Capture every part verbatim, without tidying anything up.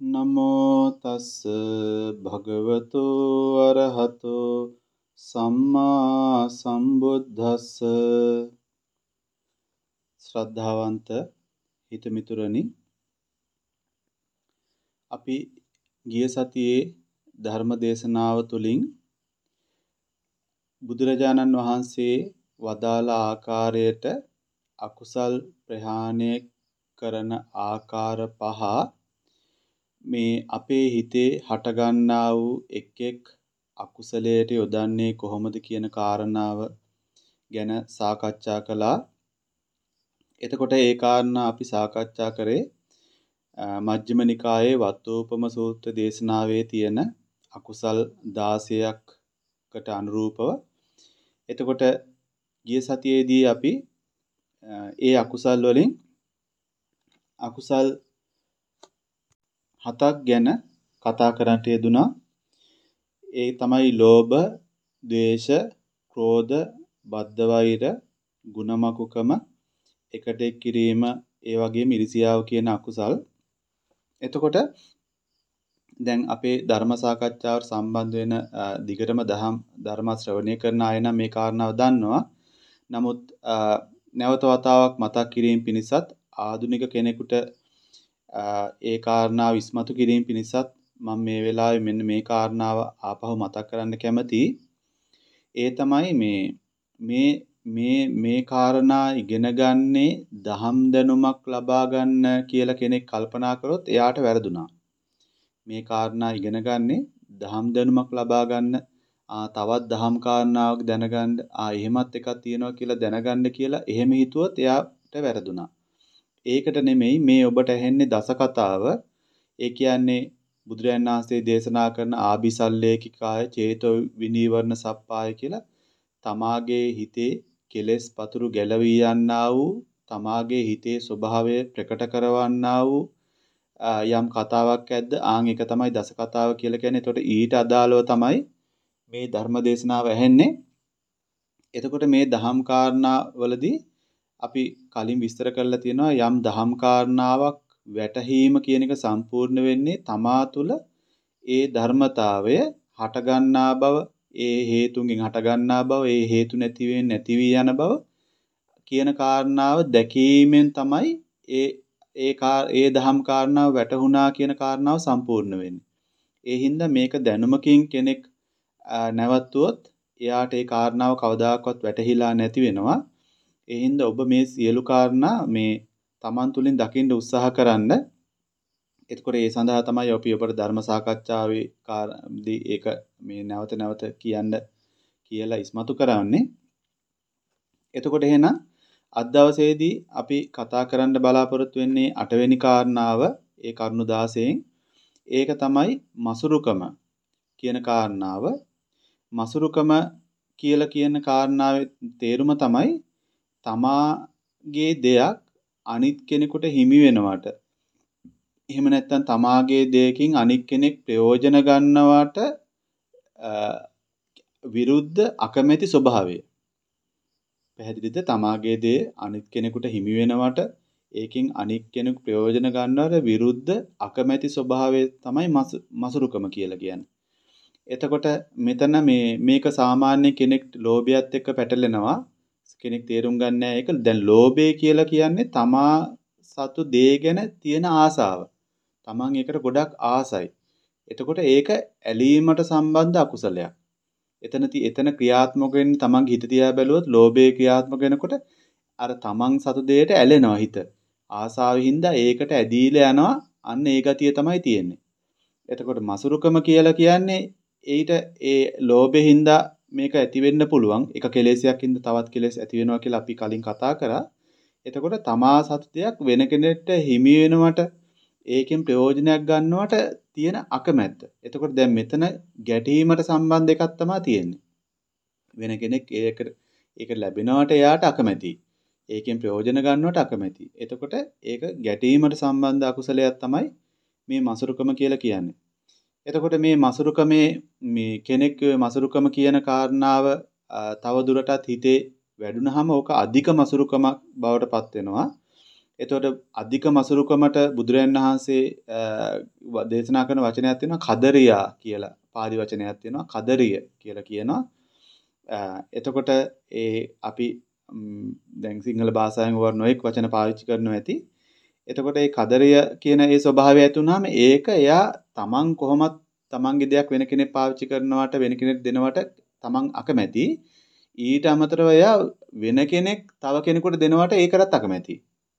නමෝ තස්ස භගවතු අරහතෝ සම්මා සම්බුද්දස්ස. ශ්‍රද්ධාවන්ත හිතමිතුරනි, අපි ගිය සතියේ ධර්ම දේශනාව තුළින් බුදුරජාණන් වහන්සේ වදාළ ආකාරයට අකුසල් ප්‍රහාණය කරන ආකාර පහ මේ අපේ හිතේ හටගන්නා වූ එක් එක් අකුසලයට යොදන්නේ කොහොමද කියන කාරණාව ගැන සාකච්ඡා කළා. එතකොට ඒ කාරණා අපි සාකච්ඡා කරේ මජ්ක්‍ධිම නිකායේ වත්තෝපම සූත්‍ර දේශනාවේ තියෙන අකුසල් දාසයකට අනුරූපව. එතකොට ගිය සතියේදී අපි ඒ අකුසල් වලින් අකුසල් හතක් ගැන කතා කරන්නට යෙදුනා. ඒ තමයි ලෝභ, ද්වේෂ, ක්‍රෝධ, බද්ධ වෛර, ගුණමකුකම, එකට එක් කිරීම, ඒ වගේම ඉරිසියාව කියන අකුසල්. එතකොට දැන් අපේ ධර්ම සාකච්ඡාවට සම්බන්ධ වෙන දිගටම දහම් ධර්ම ශ්‍රවණය කරන අය නම් මේ කාරණාව දන්නවා. නමුත් නැවත වතාවක් මතක් කිරීම පිණිසත් ආධුනික කෙනෙකුට ඒ කාරණාව ඉස්මතු කිරීම පිණිසත් මම මේ වෙලාවේ මෙන්න මේ කාරණාව ආපහු මතක් කරන්න කැමතියි. ඒ තමයි මේ මේ මේ මේ කාරණා ඉගෙන ගන්නේ දහම් දැනුමක් ලබා ගන්න කියලා කෙනෙක් කල්පනා කරොත් එයාට වැරදුනා. මේ කාරණා ඉගෙන ගන්නේ දහම් දැනුමක් ලබා ගන්න, ආ තවත් දහම් කාරණාවක් දැනගන්න, ආ එහෙමත් එකක් තියෙනවා කියලා දැනගන්න කියලා එහෙම හිතුවොත් එයාට වැරදුනා. ඒකට නෙමෙයි මේ ඔබට ඇහෙන්නේ දස කතාව. ඒ කියන්නේ බුදුරජාණන් වහන්සේ දේශනා කරන ආභිසල්ලේකිකාය චේතෝ විනීවරණ සප්පාය කියලා තමාගේ හිතේ කෙලෙස් පතුරු ගැලවී යන්නා වූ, තමාගේ හිතේ ස්වභාවය ප්‍රකට කරවන්නා වූ යම් කතාවක් ඇද්ද ආන් එක තමයි දස කතාව කියලා කියන්නේ. එතකොට ඊට අදාළව තමයි මේ ධර්ම දේශනාව ඇහෙන්නේ. එතකොට මේ දහම් කාරණා වලදී අපි කලින් විස්තර කරලා තියෙනවා යම් දහම් කාරණාවක් වැටහීම කියන එක සම්පූර්ණ වෙන්නේ තමා තුළ ඒ ධර්මතාවය හටගන්නා බව, ඒ හේතුන්ගෙන් හටගන්නා බව, ඒ හේතු නැති වෙන්නේ නැති වී යන බව කියන කාරණාව දැකීමෙන් තමයි ඒ ඒ ඒ දහම් කාරණාව වැටහුණා කියන කාරණාව සම්පූර්ණ වෙන්නේ. ඒ හින්දා මේක දැනුමකින් කෙනෙක් නැවතුවොත් එයාට ඒ කාරණාව කවදාකවත් වැටහිලා නැති වෙනවා. ඒ හින්දා ඔබ මේ සියලු කාරණා මේ Taman තුලින් දකින්න උත්සාහ කරන්න. එතකොට ඒ සඳහා තමයි අපි ඔබට ධර්ම සාකච්ඡාවේ කාරදී ඒක මේ නැවත නැවත කියන්න කියලා ඉස්මතු කරන්නේ. එතකොට එහෙනම් අද දවසේදී අපි කතා කරන්න බලාපොරොත්තු වෙන්නේ අටවෙනි කාරණාව, ඒ කරුණු දාසයෙන්. ඒක තමයි මසුරුකම කියන කාරණාව. මසුරුකම කියලා කියන කාරණාවේ තේරුම තමයි තමාගේ දෙයක් අනිත් කෙනෙකුට හිමි වෙනවට, එහෙම නැත්නම් තමාගේ දෙයකින් අනිත් කෙනෙක් ප්‍රයෝජන ගන්නවට විරුද්ධ අකමැති ස්වභාවය. පැහැදිලිද? තමාගේ දේ අනිත් කෙනෙකුට හිමි වෙනවට, ඒකෙන් අනිත් කෙනෙකු ප්‍රයෝජන ගන්නවට විරුද්ධ අකමැති ස්වභාවය තමයි මසුරුකම කියලා කියන්නේ. එතකොට මෙතන මේ මේක සාමාන්‍ය කෙනෙක් ලෝභයත් එක්ක පැටලෙනවා. කෙනෙක් තේරුම් ගන්න නැහැ ඒක. දැන් ලෝභය කියලා කියන්නේ තමා සතු දේ ගැන තියෙන ආසාව. තමන් ඒකට ගොඩක් ආසයි. එතකොට ඒක ඇලීමට සම්බන්ධ අකුසලයක්. එතන එතන ක්‍රියාත්මක වෙන්නේ තමන්ගේ හිත දිහා බැලුවොත් ලෝභය ක්‍රියාත්මක වෙනකොට අර තමන් සතු දෙයට ඇලෙනවා හිත. ආසාවෙන් හින්දා ඒකට ඇදීලා යනවා. අන්න ඒ ගතිය තමයි තියෙන්නේ. එතකොට මසුරුකම කියලා කියන්නේ ඊට ඒ ලෝභයෙන් හින්දා මේක ඇති වෙන්න පුළුවන්. එක කෙලෙසයක් හින්දා තවත් කෙලෙස් ඇති වෙනවා කියලා අපි කලින් කතා කරා. එතකොට තමා සතු දෙයක් වෙන කෙනෙක්ට හිමි වෙනවට, ඒකෙන් ප්‍රයෝජනයක් ගන්නවට තියෙන අකමැත්ත. එතකොට දැන් මෙතන ගැටීමට සම්බන්ධ එකක් තමයි තියෙන්නේ. වෙන කෙනෙක් ඒකට ඒක ලැබෙනවට එයාට අකමැතියි. ඒකෙන් ප්‍රයෝජන ගන්නවට අකමැතියි. එතකොට ඒක ගැටීමට සම්බන්ධ අකුසලයක් තමයි මේ මසුරුකම කියලා කියන්නේ. එතකොට මේ මසුරුකමේ මේ කෙනෙක් මසුරුකම කියන කාරණාව තව දුරටත් හිතේ වැඩුණාම ඕක අධික මසුරුකමක් බවට පත් වෙනවා. එතකොට අධික මසුරුකමට බුදුරජාණන් වහන්සේ දේශනා කරන වචනයක් තියෙනවා කදරියා කියලා. පාලි වචනයක් තියෙනවා කදරිය කියලා කියනවා. එතකොට ඒ අපි දැන් සිංහල භාෂාවෙන් වර නොඑක් වචන පාවිච්චි කරනවා ඇති. එතකොට මේ කදරිය කියන ඒ ස්වභාවය ඇති වුනහම ඒක එයා තමන් කොහොමත් තමන්ගේ දෙයක් වෙන කෙනෙක් පාවිච්චි කරනවට වෙන කෙනෙක් දෙනවට තමන් අකමැති. ඊට අමතරව එයා වෙන කෙනෙක් තව කෙනෙකුට දෙනවට ඒකටත් අකමැති.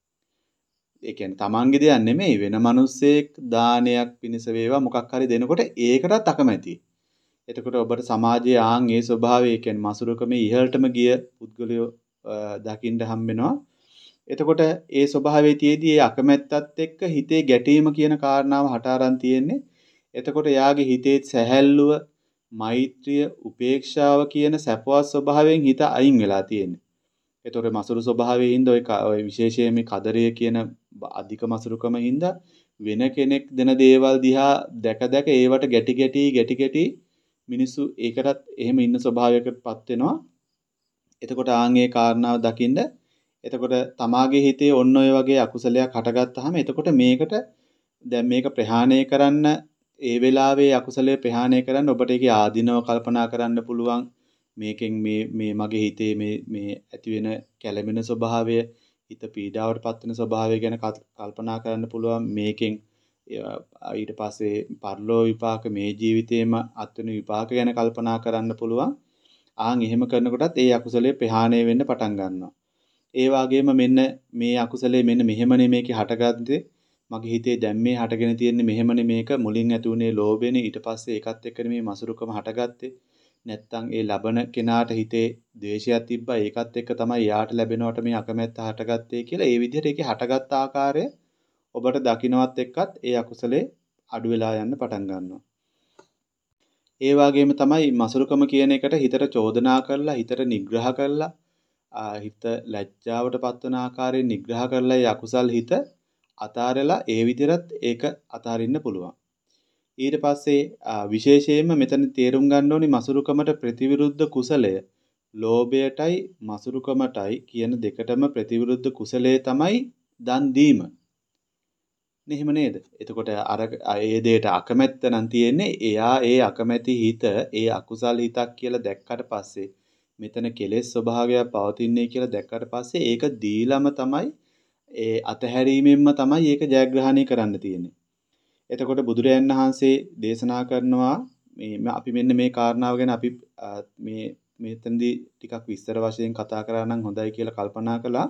ඒ කියන්නේ තමන්ගේ දෙයක් නෙමෙයි වෙන මිනිස්සෙක් දානයක් පිණිස වේවා මොකක් හරි දෙනකොට ඒකටත් අකමැති. එතකොට ඔබට සමාජයේ ආන් ඒ ස්වභාවය කියන්නේ මසුරුකමේ ඉහළටම ගිය පුද්ගලයෝ දකින්න හම්බ වෙනවා. එතකොට ඒ ස්වභාවයේ තියේදී ඒ අකමැත්තත් එක්ක හිතේ ගැටීම කියන කාරණාව හට අරන් තියෙන්නේ. එතකොට යාගේ හිතේ සැහැල්ලුව, මෛත්‍රිය, උපේක්ෂාව කියන සැපවත් ස්වභාවයෙන් හිත අයින් වෙලා තියෙන්නේ. එතකොට මසුරු ස්වභාවයේ හින්දා ඔය ඔය විශේෂයෙන් මේ කදරිය කියන අධික මසුරුකම හින්දා වෙන කෙනෙක් දෙන දේවල් දිහා දැක දැක ඒවට ගැටි ගැටි ගැටි ගැටි මිනිස්සු ඒකටත් එහෙම ඉන්න ස්වභාවයකටපත් වෙනවා. එතකොට ආන් ඒ කාරණාව දකින්න එතකොට තමාගේ හිතේ ඔන්න ඔය වගේ අකුසලයක් හටගත්තාම එතකොට මේකට දැන් මේක ප්‍රහාණය කරන්න ඒ වෙලාවේ අකුසලයේ ප්‍රහාණය කරන්න ඔබට ඒකේ ආධිනව කල්පනා කරන්න පුළුවන්. මේකෙන් මේ මේ මගේ හිතේ මේ මේ ඇති වෙන කැළඹෙන ස්වභාවය, හිත පීඩාවටපත් වෙන ස්වභාවය ගැන කල්පනා කරන්න පුළුවන්. මේකෙන් ඊට පස්සේ පරලෝ විපාක මේ ජීවිතේම අත්වෙන විපාක ගැන කල්පනා කරන්න පුළුවන්. ආන් එහෙම කරනකොටත් ඒ අකුසලයේ ප්‍රහාණය වෙන්න පටන් ගන්නවා. ඒ වගේම මෙන්න මේ අකුසලයේ මෙන්න මෙහෙමනේ මේකේ හටගත්තේ. මගේ හිතේ දැන් මේ හටගෙන තියෙන්නේ මෙහෙමනේ මේක මුලින් ඇති උනේ ලෝභෙනේ ඊට පස්සේ ඒකත් එක්කනේ මේ මසුරුකම හටගත්තේ. නැත්තම් ඒ ලබන කෙනාට හිතේ ද්වේෂයක් තිබ්බා ඒකත් එක්ක තමයි යාට ලැබෙනවට මේ අකමැත්ත හටගත්තේ කියලා ඒ විදිහට ඒකේ හටගත් ආකාරය ඔබට දකින්නවත් එක්කත් ඒ අකුසලේ අඩු වෙලා යන්න පටන් ගන්නවා. ඒ වගේම තමයි මසුරුකම කියන එකට හිතට චෝදනා කරලා හිතට නිග්‍රහ කරලා හිත ලැජ්ජාවට පත්වන ආකාරයෙන් නිග්‍රහ කරලා ඒ අකුසල් හිත අතාරලා ඒ විදිහට ඒක අතාරින්න පුළුවන්. ඊට පස්සේ විශේෂයෙන්ම මෙතන තේරුම් ගන්න ඕනි මසුරුකමට ප්‍රතිවිරුද්ධ කුසලය ලෝභයටයි මසුරුකමටයි කියන දෙකටම ප්‍රතිවිරුද්ධ කුසලයේ තමයි දන් දීම. නෙහිම නේද? එතකොට අර ඒ දෙයට අකමැත්ත නම් තියෙන්නේ එයා ඒ අකමැති හිත ඒ අකුසල් හිතක් කියලා දැක්කට පස්සේ මෙතන කෙලෙස් ස්වභාවයක් පවතින්නේ කියලා දැක්කට පස්සේ ඒක දීලම තමයි ඒ අතහැරීමෙන්ම තමයි ඒක ජයග්‍රහණය කරන්න තියෙන්නේ. එතකොට බුදුරයන් වහන්සේ දේශනා කරනවා මේ අපි මෙන්න මේ කාරණාව ගැන අපි මේ මෙතනදී ටිකක් විස්තර වශයෙන් කතා කරා නම් හොඳයි කියලා කල්පනා කළා.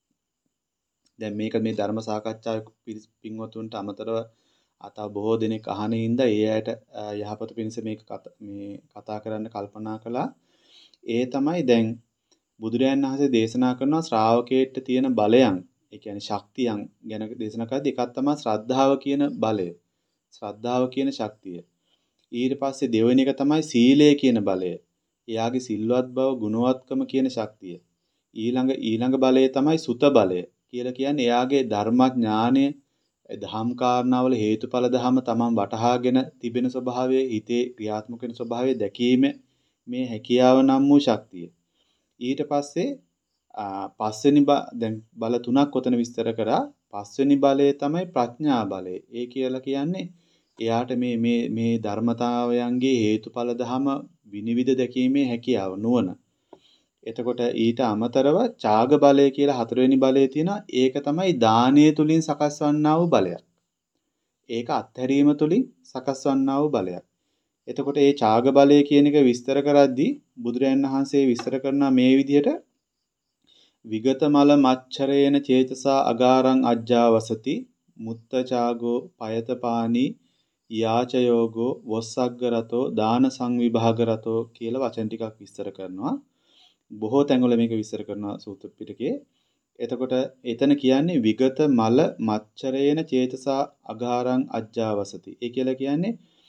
දැන් මේක මේ ධර්ම සාකච්ඡාවේ පින්වතුන්ට අමතරව අතව බොහෝ දෙනෙක් අහන හින්දා ඒ අයට යහපත පිණිස මේක මේ කතා කරන්න කල්පනා කළා. ඒ තමයි දැන් බුදුරයන් වහන්සේ දේශනා කරන ශ්‍රාවකේට තියෙන බලයන්, ඒ කියන්නේ ශක්තියන් ගැන දේශනා කරද්දී එකක් තමයි ශ්‍රද්ධාව කියන බලය. ශ්‍රද්ධාව කියන ශක්තිය. ඊට පස්සේ දෙවෙනි එක තමයි සීලය කියන බලය. එයාගේ සිල්වත් බව, ගුණවත්කම කියන ශක්තිය. ඊළඟ ඊළඟ බලය තමයි සුත බලය. කියලා කියන්නේ එයාගේ ධර්මඥානය, දහම් කාරණාවල හේතුඵල ධම තමන් වටහාගෙන තිබෙන ස්වභාවය, හිතේ ක්‍රියාත්මක වෙන ස්වභාවය දැකීම මේ හැකියාව නම් වූ ශක්තිය. ඊට පස්සේ පස්වෙනි දැන් බල තුනක් ඔතන විස්තර කරා. පස්වෙනි බලය තමයි ප්‍රඥා බලය. ඒ කියලා කියන්නේ එයාට මේ මේ මේ ධර්මතාවයන්ගේ හේතුඵල ධම විනිවිද දැකීමේ හැකියාව, නුවණ. එතකොට ඊට අමතරව ඡාග බලය කියලා හතරවෙනි බලය තියෙනවා. ඒක තමයි දානීය තුලින් සකස් වන්නා වූ බලයක්. ඒක අත්හැරීම තුලින් සකස් වන්නා වූ බලයක්. එතකොට මේ ඡාග බලය කියන එක විස්තර කරද්දී බුදුරජාණන් වහන්සේ විස්තර කරනවා මේ විදිහට විගත මල මච්චරේන චේතසා අගාරං අජ්ජාවසති මුත්ත ඡාගෝ පයතපානි යාචයෝගෝ වොස්සග්ගරතෝ දාන සංවිභාගරතෝ කියලා වචන ටිකක් විස්තර කරනවා. බොහෝ තැන්වල මේක විස්තර කරනවා සූත්‍ර පිටකේ. එතකොට එතන කියන්නේ විගත මල මච්චරේන චේතසා අගාරං අජ්ජාවසති. ඒ කියලා කියන්නේ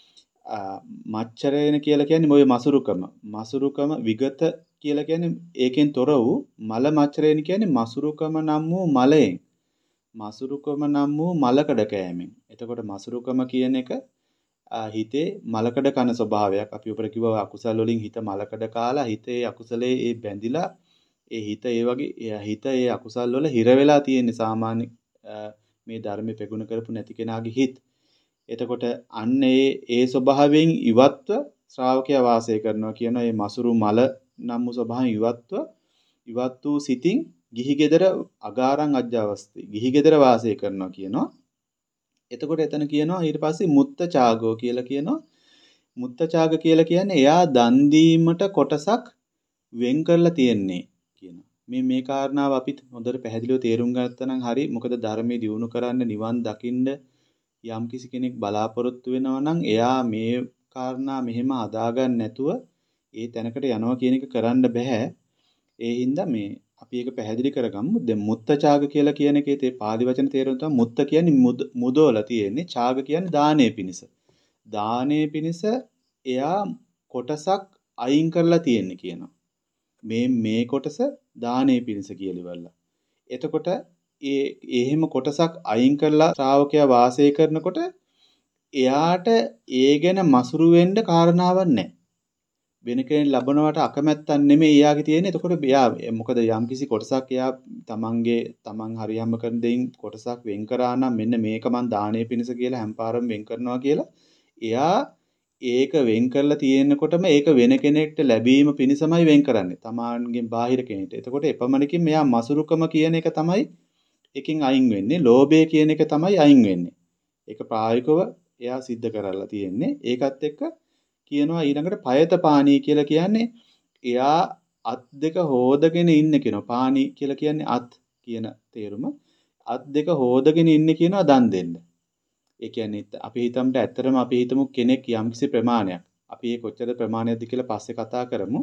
මච්චරේන කියලා කියන්නේ මොයේ මසුරුකම. මසුරුකම විගත කියලා කියන්නේ ඒකෙන් තොර වූ මල මච්චරේන කියන්නේ මසුරුකම නම් වූ මලයෙන්. මසුරුකම නම් වූ මලකඩ කෑමෙන්. එතකොට මසුරුකම කියන එක හිතේ මලකඩ කන ස්වභාවයක්. අපි උපර කිව්වා අකුසල වලින් හිත මලකඩ කාලා හිතේ අකුසලයේ ඒ බැඳිලා ඒ හිත ඒ වගේ හිත ඒ අකුසල් වල හිර වෙලා තියෙන සාමාන්‍ය මේ ධර්මයේ ප්‍රගුණ කරපු නැති කෙනාගේ හිත්. එතකොට අන්න ඒ ඒ ස්වභාවයෙන් ඉවත්ව ශ්‍රාවකයා වාසය කරනවා කියන මේ මසුරු මල නම් වූ ස්වභාවයෙන් ඉවත්ව ඉවත් වූ සිතින් ගිහි ගෙදර අගාරං අජ්ජවස්ති ගිහි ගෙදර වාසය කරනවා කියනවා. එතකොට එතන කියනවා ඊට පස්සේ මුත්ත චාගෝ කියලා කියනවා. මුත්ත චාග කියලා කියන්නේ එයා දන් දීමට කොටසක් වෙන් කරලා තියෙන්නේ කියනවා. මේ මේ කාරණාව අපි හොඳට පැහැදිලිව තේරුම් ගත්තා නම් හරි. මොකද ධර්මයේ දියුණු කරන්න නිවන් දකින්න යම් කිසි කෙනෙක් බලාපොරොත්තු වෙනවා නම් එයා මේ කාරණා මෙහෙම හදාගන්න නැතුව ඒ තැනකට යනවා කියන එක කරන්න බෑ. ඒ හින්දා මේ අපි ඒක පැහැදිලි කරගමු. දැන් මුත්ත චාග කියලා කියන එකේ තේ පාලි වචන තේරුම තමයි මුත්ත කියන්නේ මුදවල තියෙන්නේ. චාග කියන්නේ දානයේ පිණිස. දානයේ පිණිස එයා කොටසක් අයින් කරලා තියෙන්නේ කියනවා. මේ මේ කොටස දානයේ පිණිස කියලා. එතකොට ඒ එහෙම කොටසක් අයින් කරලා ශ්‍රාවකයා වාසය කරනකොට එයාට ඒ ගැන මසුරු වෙන්න කාරණාවක් නැහැ. වෙන කෙනෙක් ලබනවට අකමැත්තක් නෙමෙයි එයාගේ තියෙන්නේ. එතකොට එයා මොකද යම්කිසි කොටසක් එයා තමන්ගේ තමන් හරියම්ම කරන දෙයින් කොටසක් වෙන් කරා නම් මෙන්න මේක මං දානයේ පිණිස කියලා හැම්පාරම් වෙන් කරනවා කියලා එයා ඒක වෙන් කරලා තියෙනකොටම ඒක වෙන කෙනෙක්ට ලැබීම පිණිසමයි වෙන් කරන්නේ. තමාන්ගෙන් බාහිර කෙනෙක්ට. එතකොට එපමණකින් මෙයා මසුරුකම කියන එක තමයි එකකින් අයින් වෙන්නේ. ලෝභය කියන එක තමයි අයින් වෙන්නේ. ඒක ප්‍රායෝගිකව එයා සිද්ධ කරලා තියෙන්නේ. ඒකත් එක්ක කියනවා ඊළඟට පයත පාණී කියලා කියන්නේ එයා අත් දෙක හොදගෙන ඉන්න කියනවා. පාණී කියලා කියන්නේ අත් කියන තේරුම. අත් දෙක හොදගෙන ඉන්න කියනවා දන් දෙන්න. ඒ කියන්නේ අපි හිතමු ඇත්තටම අපි හිතමු කෙනෙක් යම්කිසි ප්‍රමාණයක් අපි ඒ කොච්චර ප්‍රමාණයක්ද කියලා පස්සේ කතා කරමු.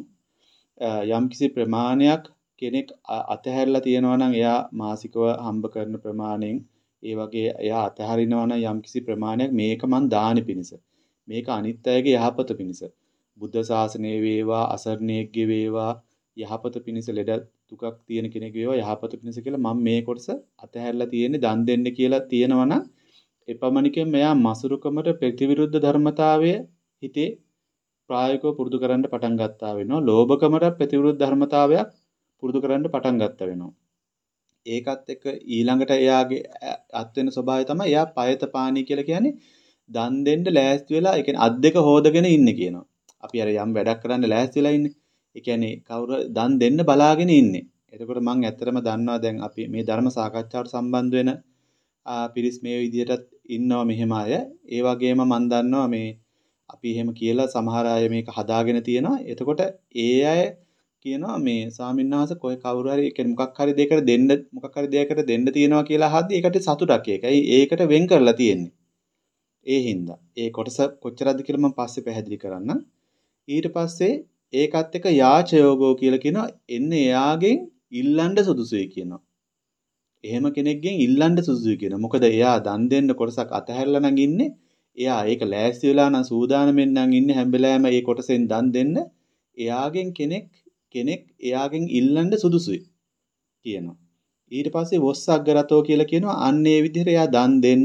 යම්කිසි ප්‍රමාණයක් කෙනෙක් අතහැරලා තියෙනවා නම් එයා මාසිකව හම්බ කරන ප්‍රමාණයෙන් ඒ වගේ එයා අතහරිනවා නම් යම්කිසි ප්‍රමාණයක් මේක මං දානි පිණිස. මේක අනිත් අයගේ යහපත පිණිස. බුද්ධ ශාසනයේ වේවා අසරණයෙක්ගේ වේවා යහපත පිණිස ලෙඩ දුකක් තියෙන කෙනෙක් වේවා යහපත පිණිස කියලා මම මේ කොටස අතහැරලා තියෙන්නේ දන් දෙන්න කියලා තියෙනවා නම් එපමණකින් මෙයා මසුරුකමට ප්‍රතිවිරුද්ධ ධර්මතාවය හිතේ ප්‍රායෝගිකව පුරුදු කරන්න පටන් ගත්තා වෙනවා. ලෝභකමට ප්‍රතිවිරුද්ධ ධර්මතාවයක් පුරුදු කරන්න පටන් ගත්තා වෙනවා. ඒකත් එක්ක ඊළඟට එයාගේ අත් වෙන ස්වභාවය තමයි එයා පයත පාණී කියලා කියන්නේ දන් දෙන්න ලෑස්ති වෙලා ඒ කියන්නේ අත් දෙක හොදගෙන ඉන්නේ කියනවා. අපි අර යම් වැඩක් කරන්න ලෑස්ති වෙලා ඉන්නේ. ඒ කියන්නේ කවුරු දන් දෙන්න බලාගෙන ඉන්නේ. එතකොට මම ඇත්තටම දන්නවා දැන් අපි මේ ධර්ම සාකච්ඡාවට සම්බන්ධ වෙන පිරිස් මේ විදිහටත් ඉන්නවා මෙහෙම අය. ඒ වගේම මම දන්නවා මේ අපි එහෙම කියලා සමහර අය මේක හදාගෙන තියෙනවා. එතකොට ඒ අය කියනවා මේ ස්වාමින්වහන්සේ කොයි කවුරු හරි කියන්නේ මොකක් හරි දෙයකට දෙන්න මොකක් හරි දෙයකට දෙන්න තියෙනවා කියලා අහද්දි ඒකට සතුටක් ඒකයි. ඒකට වෙන් කරලා තියෙන්නේ. ඒ හින්දා ඒ කොටස කොච්චරද කියලා මම පස්සේ පැහැදිලි කරන්නම්. ඊට පස්සේ ඒකත් එක්ක යාචයෝගෝ කියලා කියනවා එන්නේ එයාගෙන් ඉල්ලන්න සුදුසුයි කියනවා. එහෙම කෙනෙක්ගෙන් ඉල්ලන්න සුදුසුයි කියනවා. මොකද එයා දන් දෙන්න කොටසක් අතහැරලා නම් ඉන්නේ. එයා ඒක ලෑස්ති වෙලා නම් සූදානම්ෙන් නම් ඉන්නේ හැම වෙලාවෙම ඒ කොටසෙන් දන් දෙන්න. එයාගෙන් කෙනෙක් කෙනෙක් එයාගෙන් ඉල්ලන්න සුදුසුයි කියනවා. ඊට පස්සේ වොස්සග්ගරතෝ කියලා කියනවා අන්න ඒ විදිහට එයා දන් දෙන්න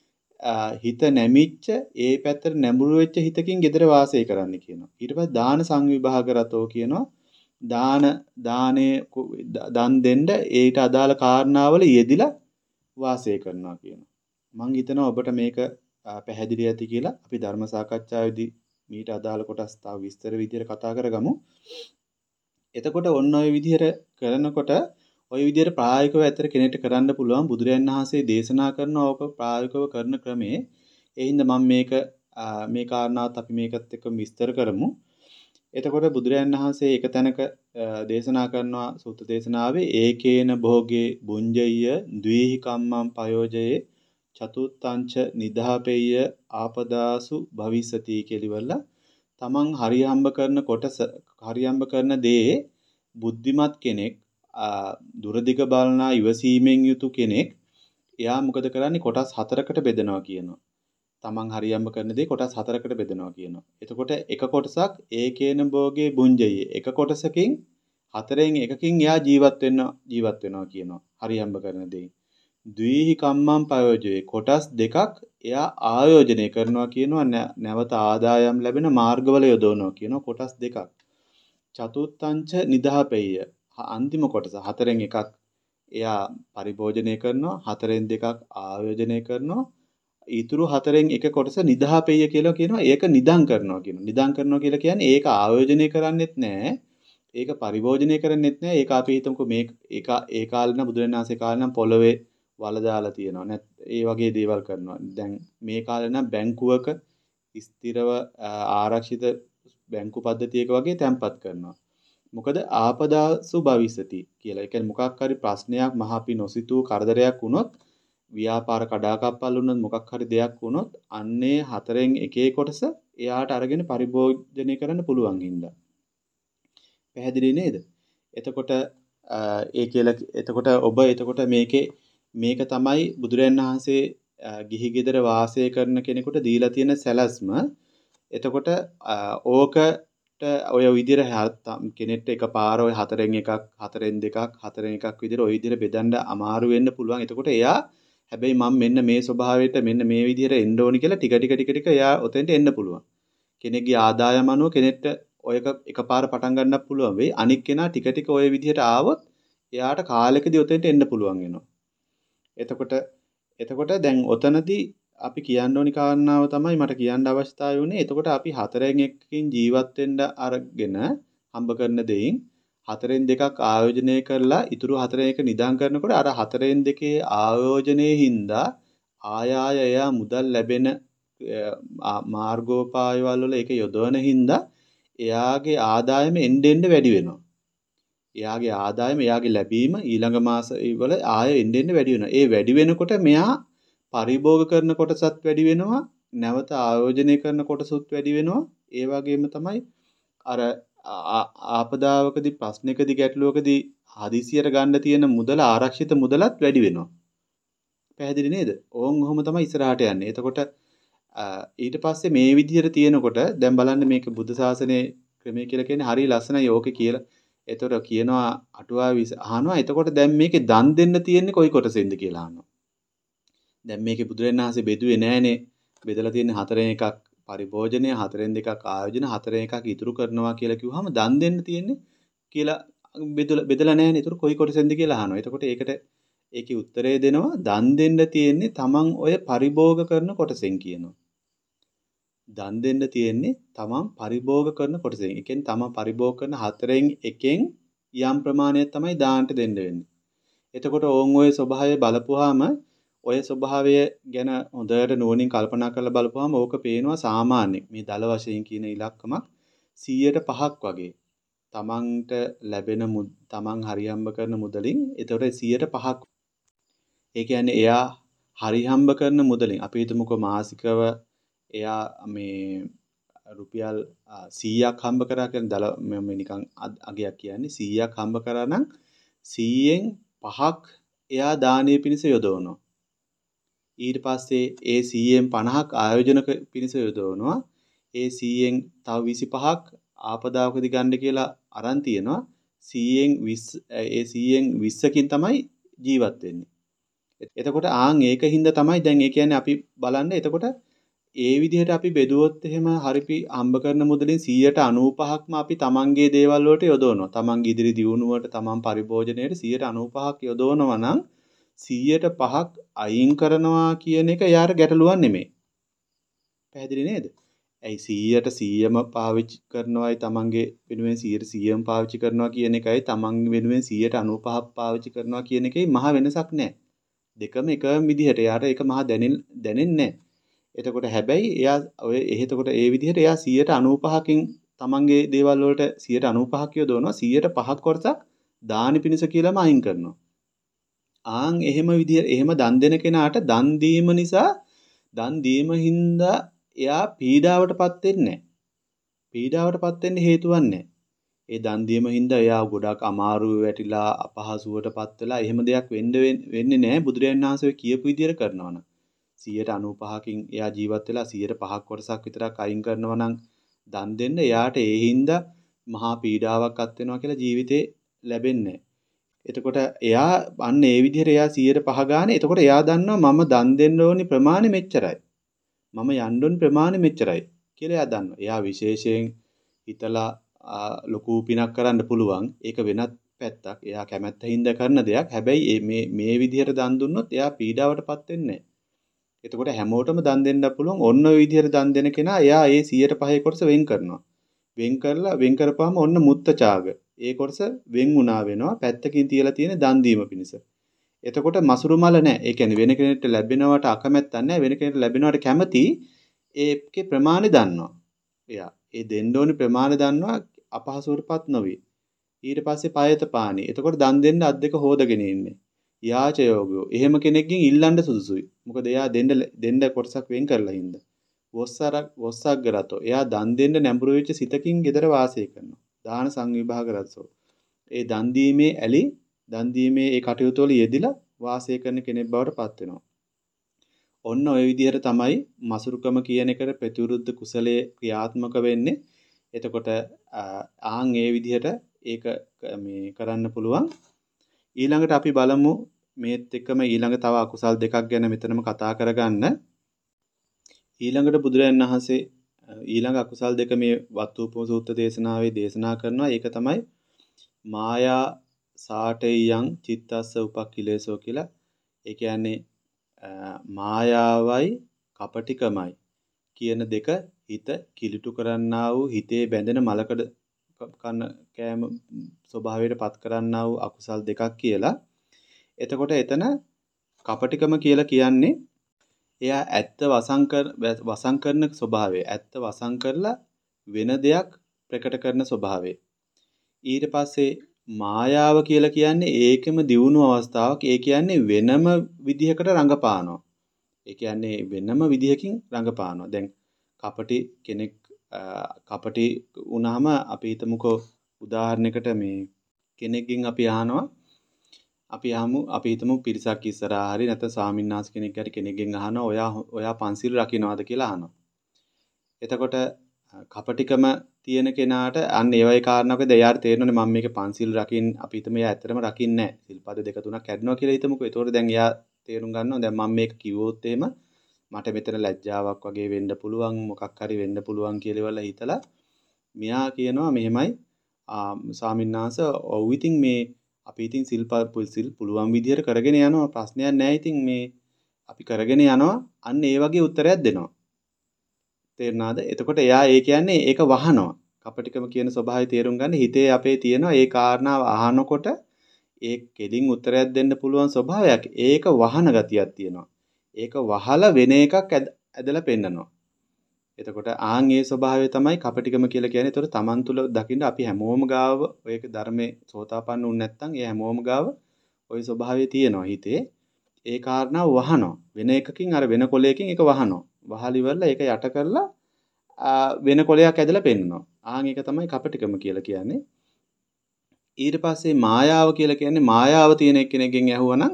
හිත නැමිච්ච ඒ පැත්තට නැඹුරු වෙච්ච හිතකින් gedara වාසය කරන්න කියනවා. ඊට පස්සේ දාන සංවිභාග රතෝ කියනවා දාන දානේ දන් දෙන්න ඒට අදාළ කාරණාවල යෙදිලා වාසය කරනවා කියනවා. මම හිතනවා ඔබට මේක පැහැදිලි ඇති කියලා අපි ධර්ම සාකච්ඡාවේදී මීට අදාළ කොටස් තව විස්තර විදිහට කතා කරගමු. එතකොට ඔන්න ඔය විදිහට කරනකොට ඔය විදිහට ප්‍රායෝගිකව ඇත්තට කෙනෙක්ට කරන්න පුළුවන් බුදුරයන් වහන්සේ දේශනා කරන ඕක ප්‍රායෝගිකව කරන ක්‍රමේ. ඒ හින්දා මම මේක මේ කාරණාවත් අපි මේකත් එක්ක විස්තර කරමු. එතකොට බුදුරයන් වහන්සේ එක තැනක දේශනා කරනවා සූත්‍ර දේශනාවේ ඒකේන භෝගේ බුඤ්ජය ද්වීහි කම්මං පයෝජයේ චතුත්තංච නිදාපෙය්‍ය ආපදාසු භවිසති කියලා තමන් හරියම්බ කරන කොටස හරියම්බ කරන දේ බුද්ධිමත් කෙනෙක් දුරදිග බලනා ඉවසීමෙන් යුතු කෙනෙක් එයා මොකද කරන්නේ කොටස් හතරකට බෙදනවා කියනවා. තමන් හරියම්බ කරන දේ කොටස් හතරකට බෙදනවා කියනවා. එතකොට එක කොටසක් ඒකේන භෝගේ බුඤ්ජයේ එක කොටසකින් හතරෙන් එකකින් එයා ජීවත් වෙන්න ජීවත් වෙනවා කියනවා. හරියම්බ කරන දේ. ද්වීහි කම්මං පයෝජයේ කොටස් දෙකක් එයා ආයෝජනය කරනවා කියනවා නැවත ආදායම් ලැබෙන මාර්ගවල යොදවනවා කියනවා කොටස් දෙකක්. චතුත්තංච නිදාපෙය්‍ය අන්තිම කොටස හතරෙන් එකක් එයා පරිභෝජනය කරනවා, හතරෙන් දෙකක් ආයෝජනය කරනවා. ඊතුරු හතරෙන් එක කොටස නිදාපෙය කියලා කියනවා. ඒක නිදන් කරනවා කියනවා. නිදන් කරනවා කියලා කියන්නේ ඒක ආයෝජනය කරන්නෙත් නැහැ. ඒක පරිභෝජනය කරන්නෙත් නැහැ. ඒක අපි හිතමුකෝ මේ ඒක ඒ කාලේ නම් බුදුරණාහිසේ කාලේ නම් පොළවේ වල දාලා තියෙනවා. නැත් ඒ වගේ දේවල් කරනවා. දැන් මේ කාලේ නම් බැංකුවක ස්ථිරව ආරක්ෂිත බැංකු පද්ධතියක වගේ තැන්පත් කරනවා. මොකද ආපදාසු භවිසති කියලා. ඒ කියන්නේ මොකක් හරි ප්‍රශ්නයක් මහ අපි නොසිතූ කරදරයක් වුණොත් ව්‍යාපාර කඩාකප්පල් වුණොත් මොකක් හරි දෙයක් වුණොත් අන්නේ හතරෙන් එකේ කොටස එයාට අරගෙන පරිභෝජනය කරන්න පුළුවන් හින්දා. පැහැදිලි නේද? එතකොට ඒ කියලා එතකොට ඔබ එතකොට මේකේ මේක තමයි බුදුරයන් වහන්සේ ගිහි ගෙදර වාසය කරන කෙනෙකුට දීලා තියෙන සැලැස්ම. එතකොට ඕකට ඔය විදිහට කෙනෙක්ට එකපාර ඔය හතරෙන් එකක් හතරෙන් දෙකක් හතරෙන් එකක් විදිහට ඔය විදිහට බෙදන්න අමාරු වෙන්න පුළුවන්. එතකොට එයා හැබැයි මම මෙන්න මේ ස්වභාවයට මෙන්න මේ විදිහට එන්න ඕනි කියලා ටික ටික ටික ටික එයා ඔතෙන්ට එන්න පුළුවන්. කෙනෙක්ගේ ආදායම අනුව කෙනෙක්ට ඔය එකපාර පටන් ගන්නත් පුළුවන් වෙයි. අනික් කෙනා ටික ටික ඔය විදිහට ආවොත් එයාට කාලෙකදී ඔතෙන්ට එන්න පුළුවන් වෙනවා. එතකොට එතකොට දැන් ඔතනදී අපි කියන්න ඕනි කාරණාව තමයි මට කියන්න අවශ්‍යතාවය උනේ. එතකොට අපි හතරෙන් එකකින් ජීවත් වෙන්න අරගෙන හම්බ කරන දෙයින් හතරෙන් දෙකක් ආයෝජනය කරලා ඉතුරු හතරෙන් එක නිදාන් කරනකොට අර හතරෙන් දෙකේ ආයෝජනයේ හින්දා ආය ආය එයා මුදල් ලැබෙන මාර්ගෝපායවල වල ඒක යොදවන හින්දා එයාගේ ආදායම එන්න එන්න වැඩි වෙනවා. එයාගේ ආදායම එයාගේ ලැබීම ඊළඟ මාස වල ආය එන්න එන්න වැඩි වෙනවා. ඒ වැඩි වෙනකොට මෙයා පරිභෝග කරන කොටසත් වැඩි වෙනවා. නැවත ආයෝජනය කරන කොටසුත් වැඩි වෙනවා. ඒ වගේම තමයි අර ආපදාවකදී ප්‍රශ්නකදී ගැටලුවකදී හදිසියට ගන්න තියෙන මුදල ආරක්ෂිත මුදලත් වැඩි වෙනවා. පැහැදිලි නේද? ඕන් ඔහොම තමයි ඉස්සරහට යන්නේ. එතකොට ඊට පස්සේ මේ විදිහට තියෙනකොට දැන් බලන්න මේක බුද්ධ ශාසනයේ ක්‍රමය කියලා කියන්නේ හරිය ලස්සනයි ඕකේ කියලා. එතකොට කියනවා අටුවා අහනවා එතකොට දැන් මේකේ දන් දෙන්න තියෙන්නේ කොයි කොටසෙන්ද කියලා අහනවා. දැන් මේකේ බුදුරජාණන් වහන්සේ බෙදුවේ නෑනේ. බෙදලා තියෙන්නේ හතරෙන් එකක් පරිභෝජනය, හතරෙන් දෙකක් ආයෝජන, හතරෙන් එකක් ඉතුරු කරනවා කියලා කිව්වහම දන් දෙන්න තියෙන්නේ කියලා බෙදලා බෙදලා නෑනේ. එතකොට කොයි කොටසෙන්ද කියලා අහනවා. එතකොට ඒකට ඒකේ උත්තරය දෙනවා දන් දෙන්න තියෙන්නේ තමන් ඔය පරිභෝග කරන කොටසෙන් කියනවා. දන් දෙන්න තියෙන්නේ තමන් පරිභෝග කරන කොටසෙන්. ඒ කියන්නේ තමන් පරිභෝග කරන හතරෙන් එකෙන් යම් ප්‍රමාණයක් තමයි දාන්නට දෙන්න වෙන්නේ. එතකොට ඕන් ඔය ස්වභාවය බලපුවාම ඔය ස්වභාවය ගැන හොඳට නුවණින් කල්පනා කරලා බලපුවාම ඕක පේනවා සාමාන්‍ය මේ දල වශයෙන් කියන ඉලක්කමක් සීයට පහක් වගේ. තමන්ට ලැබෙන තමන් හරියම්බ කරන මුදලින් එතකොට සීයට පහක්. ඒ කියන්නේ එයා හරියම්බ කරන මුදලින් අපි හිතමුකෝ මාසිකව එයා මේ රුපියල් සීයක් හම්බ කරා කියන දල මම නිකන් අගයක් කියන්නේ සීයක් හම්බ කරා නම් සීයෙන් පහක් එයා දානීය පිණිස යොදවනවා. ඊට පස්සේ ඒ සීයෙන් පනහක් ආයෝජන පිණිස යොදවනවා. ඒ සීයෙන් තව විසිපහක් ආපදාවකදී ගන්න කියලා අරන් තියනවා. සීයෙන් විස්ස ඒ සීයෙන් විස්සකින් තමයි ජීවත් වෙන්නේ. එතකොට ආන් ඒකින්ද තමයි දැන් ඒ කියන්නේ අපි බලන්න එතකොට ඒ විදිහට අපි බෙදුවොත් එහෙම හරිපි හම්බ කරන මුදලින් සීයට අනූපහක්ම අපි තමන්ගේ දේවල් වලට යොදවනවා. තමන්ගේ ඉදිරි දියුණුවට තමන් පරිභෝජනයේට සීයට අනූපහක් යොදවනවා නම් සීයට පහක් අයින් කරනවා කියන එක යාර ගැටලුවක් නෙමෙයි. පැහැදිලි නේද? ඇයි සීයට සීයම පාවිච්චි කරනවායි තමන්ගේ වෙනුවෙන් සීයට සීයම පාවිච්චි කරනවා කියන එකයි තමන් වෙනුවෙන් සීයට අනූපහක් පාවිච්චි කරනවා කියන එකේ මහ වෙනසක් නැහැ. දෙකම එකම විදිහට යාට ඒක මහ දැනෙන්නේ නැහැ. එතකොට හැබැයි එයා ඔය එහෙතකොට ඒ විදිහට එයා සීයට අනූපහකින් තමන්ගේ දේවල් වලට සීයට අනූපහක් යොදවනවා. සීයට පහක් කොටසක් දානි පිණිස කියලාම අයින් කරනවා. ආන් එහෙම විදිහ එහෙම දන් දෙන කෙනාට දන් දීම නිසා දන් දීම හින්දා එයා පීඩාවටපත් වෙන්නේ නැහැ. පීඩාවටපත් වෙන්න හේතුවක් නැහැ. ඒ දන් දීම හින්දා එයා ගොඩක් අමාරුවේ වැටිලා අපහසුවටපත් වෙලා එහෙම දෙයක් වෙන්න වෙන්නේ නැහැ. බුදුරජාණන් වහන්සේ කියපු විදිහට කරනවා නම් සීයට අනූපහකින් එයා ජීවත් වෙලා සීයට පහක් කොටසක් විතරක් අයින් කරනවා නම් දන් දෙන්න එයාට ඒ හින්දා මහා පීඩාවක් අත් වෙනවා කියලා ජීවිතේ ලැබෙන්නේ. එතකොට එයා අන්න ඒ විදිහට එයා සීයට පහ ගානේ. එතකොට එයා දන්නවා මම දන් දෙන්න ඕනි ප්‍රමාණය මෙච්චරයි. මම යන්න ඕනි ප්‍රමාණය මෙච්චරයි කියලා එයා දන්නවා. එයා විශේෂයෙන් හිතලා ලොකු පිනක් කරන්න පුළුවන්. ඒක වෙනත් පැත්තක්. එයා කැමැත්තින්ද කරන දෙයක්. හැබැයි මේ මේ විදිහට දන් දුන්නොත් එයා පීඩාවටපත් වෙන්නේ නැහැ. එතකොට හැමෝටම දන් දෙන්න පුළුවන්. ඔන්න ඔය විදිහට දන් දෙන කෙනා එයා ඒ සියයට පහ කොටස වෙන් කරනවා. වෙන් කරලා වෙන් කරපුවාම ඔන්න මුත්තචාග. ඒ කොටස වෙන් වුණා වෙනවා. පැත්තකින් තියලා තියෙන දන් දීම පිණිස. එතකොට මසුරු මල නැහැ. ඒ කියන්නේ වෙන කෙනෙක්ට ලැබෙනවට අකමැත්තක් නැහැ. වෙන කෙනෙක්ට ලැබෙනවට කැමති ඒකේ ප්‍රමාණය දන්නවා. එයා ඒ දෙන්න ඕනි ප්‍රමාණය දන්නවා අපහසුවටපත් නොවේ. ඊට පස්සේ පායත පාණි. එතකොට දන් දෙන්න අත් දෙක හොදගෙන ඉන්නේ. යාච යෝගෝ. එහෙම කෙනෙක්ගෙන් ඉල්ලන්න සුදුසුයි. මොකද එයා දෙන්න දෙන්න කොටසක් වෙන් කරලා හින්දා. වොස්සරක් වොස්සග්ගරතෝ. එයා දන් දෙන්න නැඹුරු වෙච්ච සිතකින් gedara වාසය කරනවා. දාන සංවිභාග රසෝ. ඒ දන් දීමේ ඇලි දන් දීමේ ඒ කටයුතු වල යෙදිලා වාසය කරන කෙනෙක් බවට පත් වෙනවා. ඔන්න ඔය විදිහට තමයි මසුරුකම කියන එකට ප්‍රතිවිරුද්ධ කුසලයේ ක්‍රියාත්මක වෙන්නේ. එතකොට ආන් ඒ විදිහට ඒක මේ කරන්න පුළුවන්. ඊළඟට අපි බලමු මේත් එක්කම ඊළඟ තව අකුසල් දෙකක් ගැන මෙතනම කතා කරගන්න. ඊළඟට බුදුරජාණන් වහන්සේ ඊළඟ අකුසල් දෙක මේ වත්තුපම සූත්‍ර දේශනාවේ දේශනා කරනවා. ඒක තමයි මායා සාටේයං චිත්තස්ස උපක්ඛිලේසෝ කියලා. ඒ කියන්නේ මායාවයි කපටිකමයි කියන දෙක හිත කිලිටු කරන්නා වූ හිතේ බැඳෙන මලකඩ කන කෑම ස්වභාවයට පත් කරන්නා වූ අකුසල් දෙකක් කියලා. එතකොට එතන කපටිකම කියලා කියන්නේ එයා ඇත්ත වසං කර වසං කරන ස්වභාවය. ඇත්ත වසං කරලා වෙන දෙයක් ප්‍රකට කරන ස්වභාවය. ඊට පස්සේ මායාව කියලා කියන්නේ ඒකෙම දියුණු අවස්ථාවක්. ඒ කියන්නේ වෙනම විදිහකට රඟපානවා. ඒ කියන්නේ වෙනම විදිහකින් රඟපානවා. දැන් කපටි කෙනෙක් කපටි වුණාම අපි හිතමුකෝ උදාහරණයකට මේ කෙනෙක්ගෙන් අපි අහනවා අපි අහමු අපි හිතමු පිරිසක් ඉස්සරහා හරි නැත්නම් ස්වාමීන් වහන්සේ කෙනෙක් හරි කෙනෙක්ගෙන් අහනවා ඔයා ඔයා පන්සිල් රකින්නවද කියලා අහනවා. එතකොට කපටිකම තියෙන කෙනාට අන්න ඒ වගේ කාරණාවකද එයාට තේරෙන්නේ මම මේක පන්සිල් රකින්න අපි හිතමු එයා ඇත්තටම රකින්නේ නැහැ. සිල්පද දෙක තුනක් කැඩනවා කියලා හිතමුකෝ. ඒතකොට දැන් එයා තේරුම් ගන්නවා දැන් මම මේක කිව්වොත් එහෙම මට මෙතන ලැජ්ජාවක් වගේ වෙන්න පුළුවන් මොකක් හරි වෙන්න පුළුවන් කියලා ඉවරලා හිතලා මෙයා කියනවා මෙහෙමයි ස්වාමීන් වහන්සේ ඔව් ඉතින් මේ අපි ඉතින් සිල්පද සිල් පුළුවන් විදිහට කරගෙන යනවා ප්‍රශ්නයක් නැහැ. ඉතින් මේ අපි කරගෙන යනවා අන්න ඒ වගේ උත්තරයක් දෙනවා. තේරුණාද? එතකොට එයා ඒ කියන්නේ ඒක වහනවා. කපටිකම කියන ස්වභාවය තේරුම් ගන්න හිතේ අපේ තියෙනවා ඒ කාරණාව අහනකොට ඒ කෙලින් උත්තරයක් දෙන්න පුළුවන් ස්වභාවයක්. ඒක වහන ගතියක් තියෙනවා. ඒක වහලා වෙන එකක් ඇදලා පෙන්නනවා. එතකොට ආන් ඒ ස්වභාවය තමයි කපටිකම කියලා කියන්නේ. ඒතකොට Taman තුල දකින්න අපි හැමෝම ගාව ඔයක ධර්මයේ සෝතාපන්න වුණ නැත්නම් ඒ හැමෝම ගාව ওই ස්වභාවය තියෙනවා හිතේ. ඒ කාරණාව වහනවා. වෙන එකකින් අර වෙන කොලයකින් ඒක වහනවා. වහලි වල ඒක යට කරලා වෙන කොලයක් ඇදලා පෙන්නනවා. ආන් ඒක තමයි කපටිකම කියලා කියන්නේ. ඊට පස්සේ මායාව කියලා කියන්නේ මායාව තියෙන කෙනෙක්ගෙන් ඇහුවනම්